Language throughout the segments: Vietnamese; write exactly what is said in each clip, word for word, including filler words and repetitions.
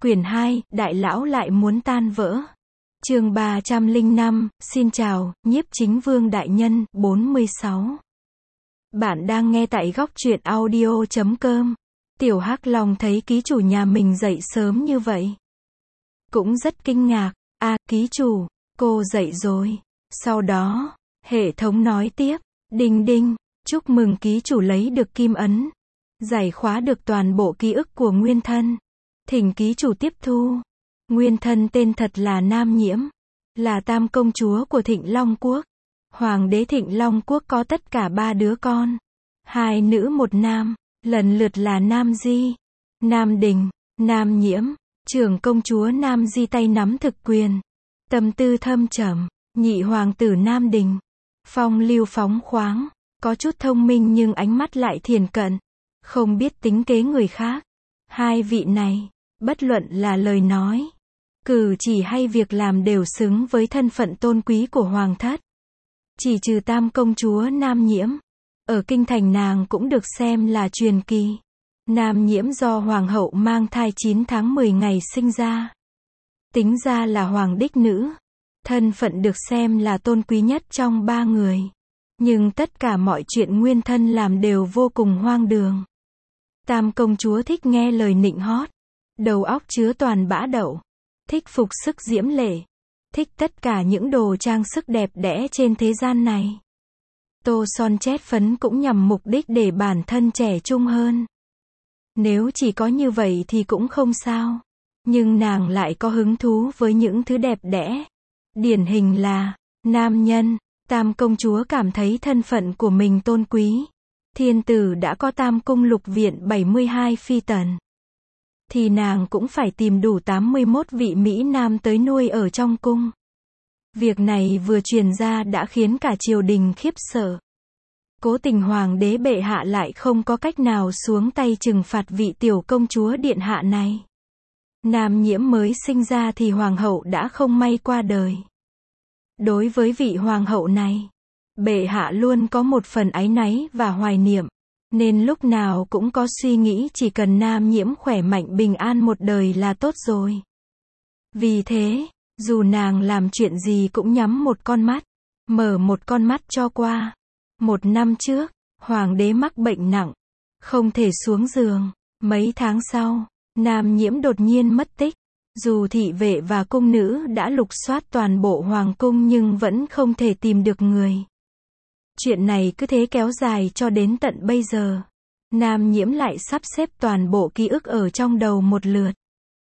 Quyển hai, Đại lão lại muốn tan vỡ. Chương ba trăm lẻ năm, xin chào, nhiếp chính vương đại nhân, bốn mươi sáu. Bạn đang nghe tại góc truyện audio chấm com. Tiểu Hắc Long thấy ký chủ nhà mình dậy sớm như vậy. Cũng rất kinh ngạc, à, ký chủ, cô dậy rồi. Sau đó, hệ thống nói tiếp, đinh đinh, chúc mừng ký chủ lấy được kim ấn. Giải khóa được toàn bộ ký ức của nguyên thân. Thỉnh ký chủ tiếp thu. Nguyên thân tên thật là Nam Nhiễm, là tam công chúa của Thịnh Long Quốc. Hoàng đế Thịnh Long Quốc có tất cả ba đứa con. Hai nữ một nam, lần lượt là Nam Di, Nam Đình, Nam Nhiễm. Trưởng công chúa Nam Di tay nắm thực quyền. Tâm tư thâm trầm. Nhị hoàng tử Nam Đình. Phong lưu phóng khoáng, có chút thông minh nhưng ánh mắt lại thiền cận. Không biết tính kế người khác. Hai vị này, bất luận là lời nói, cử chỉ hay việc làm đều xứng với thân phận tôn quý của hoàng thất. Chỉ trừ tam công chúa Nam Nhiễm. Ở kinh thành nàng cũng được xem là truyền kỳ. Nam Nhiễm do hoàng hậu mang thai chín tháng mười ngày sinh ra. Tính ra là hoàng đích nữ. Thân phận được xem là tôn quý nhất trong ba người. Nhưng tất cả mọi chuyện nguyên thân làm đều vô cùng hoang đường. Tam công chúa thích nghe lời nịnh hót. Đầu óc chứa toàn bã đậu. Thích phục sức diễm lệ. Thích tất cả những đồ trang sức đẹp đẽ trên thế gian này. Tô son chét phấn cũng nhằm mục đích để bản thân trẻ trung hơn. Nếu chỉ có như vậy thì cũng không sao. Nhưng nàng lại có hứng thú với những thứ đẹp đẽ. Điển hình là, nam nhân. Tam công chúa cảm thấy thân phận của mình tôn quý. Thiên tử đã có tam cung lục viện bảy mươi hai phi tần. Thì nàng cũng phải tìm đủ tám mươi mốt vị Mỹ Nam tới nuôi ở trong cung. Việc này vừa truyền ra đã khiến cả triều đình khiếp sợ. Cố tình hoàng đế bệ hạ lại không có cách nào xuống tay trừng phạt vị tiểu công chúa điện hạ này. Nam Nhiễm mới sinh ra thì hoàng hậu đã không may qua đời. Đối với vị hoàng hậu này, bệ hạ luôn có một phần áy náy và hoài niệm, nên lúc nào cũng có suy nghĩ chỉ cần Nam Nhiễm khỏe mạnh bình an một đời là tốt rồi. Vì thế, dù nàng làm chuyện gì cũng nhắm một con mắt, mở một con mắt cho qua. Một năm trước, hoàng đế mắc bệnh nặng, không thể xuống giường. Mấy tháng sau, Nam Nhiễm đột nhiên mất tích. Dù thị vệ và cung nữ đã lục soát toàn bộ hoàng cung nhưng vẫn không thể tìm được người. Chuyện này cứ thế kéo dài cho đến tận bây giờ. Nam Nhiễm lại sắp xếp toàn bộ ký ức ở trong đầu một lượt.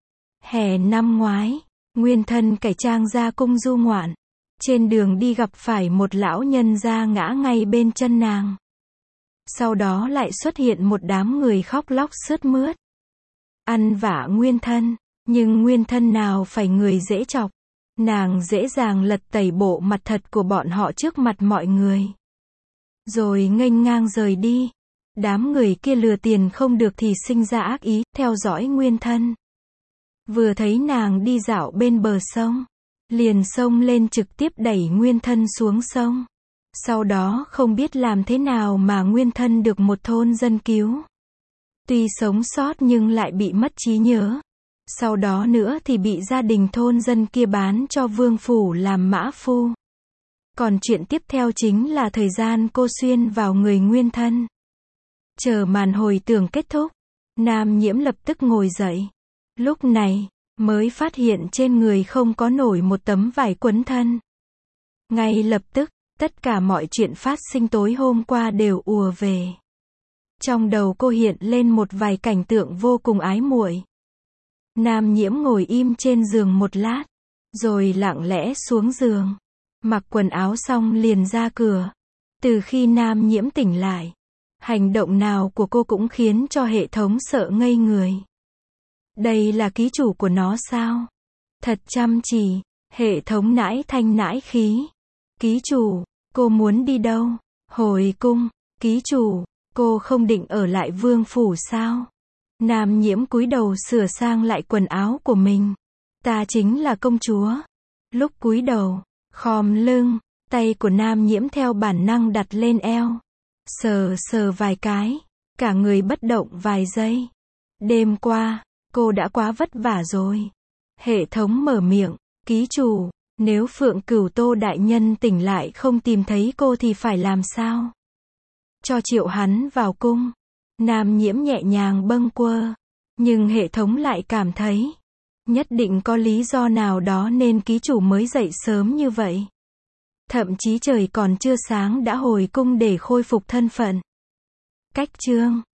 Hè năm ngoái, nguyên thân cải trang ra cung du ngoạn. Trên đường đi gặp phải một lão nhân gia ngã ngay bên chân nàng. Sau đó lại xuất hiện một đám người khóc lóc sướt mướt. Ăn vạ nguyên thân. Nhưng nguyên thân nào phải người dễ chọc. Nàng dễ dàng lật tẩy bộ mặt thật của bọn họ trước mặt mọi người. Rồi nghênh ngang rời đi. Đám người kia lừa tiền không được thì sinh ra ác ý, theo dõi nguyên thân. Vừa thấy nàng đi dạo bên bờ sông, liền xông lên trực tiếp đẩy nguyên thân xuống sông. Sau đó không biết làm thế nào mà nguyên thân được một thôn dân cứu. Tuy sống sót nhưng lại bị mất trí nhớ. Sau đó nữa thì bị gia đình thôn dân kia bán cho vương phủ làm mã phu. Còn chuyện tiếp theo chính là thời gian cô xuyên vào người nguyên thân. Chờ màn hồi tưởng kết thúc, Nam Nhiễm lập tức ngồi dậy. Lúc này, mới phát hiện trên người không có nổi một tấm vải quấn thân. Ngay lập tức, tất cả mọi chuyện phát sinh tối hôm qua đều ùa về. Trong đầu cô hiện lên một vài cảnh tượng vô cùng ái muội. Nam Nhiễm ngồi im trên giường một lát, rồi lặng lẽ xuống giường, mặc quần áo xong liền ra cửa. Từ khi Nam Nhiễm tỉnh lại, hành động nào của cô cũng khiến cho hệ thống sợ ngây người. Đây là ký chủ của nó sao? Thật chăm chỉ, hệ thống nãi thanh nãi khí. Ký chủ, cô muốn đi đâu? Hồi cung. Ký chủ, cô không định ở lại vương phủ sao? Nam Nhiễm cúi đầu sửa sang lại quần áo của mình. Ta chính là công chúa. Lúc cúi đầu, khom lưng, tay của Nam Nhiễm theo bản năng đặt lên eo. Sờ sờ vài cái, cả người bất động vài giây. Đêm qua, Cô đã quá vất vả rồi. Hệ thống mở miệng. Ký chủ, nếu Phượng Cửu Tô đại nhân tỉnh lại không tìm thấy cô thì phải làm sao? Cho triệu hắn vào cung. Nam Nhiễm nhẹ nhàng bâng quơ. Nhưng hệ thống lại cảm thấy, nhất định có lý do nào đó nên ký chủ mới dậy sớm như vậy. Thậm chí trời còn chưa sáng đã hồi cung để khôi phục thân phận. Cách chương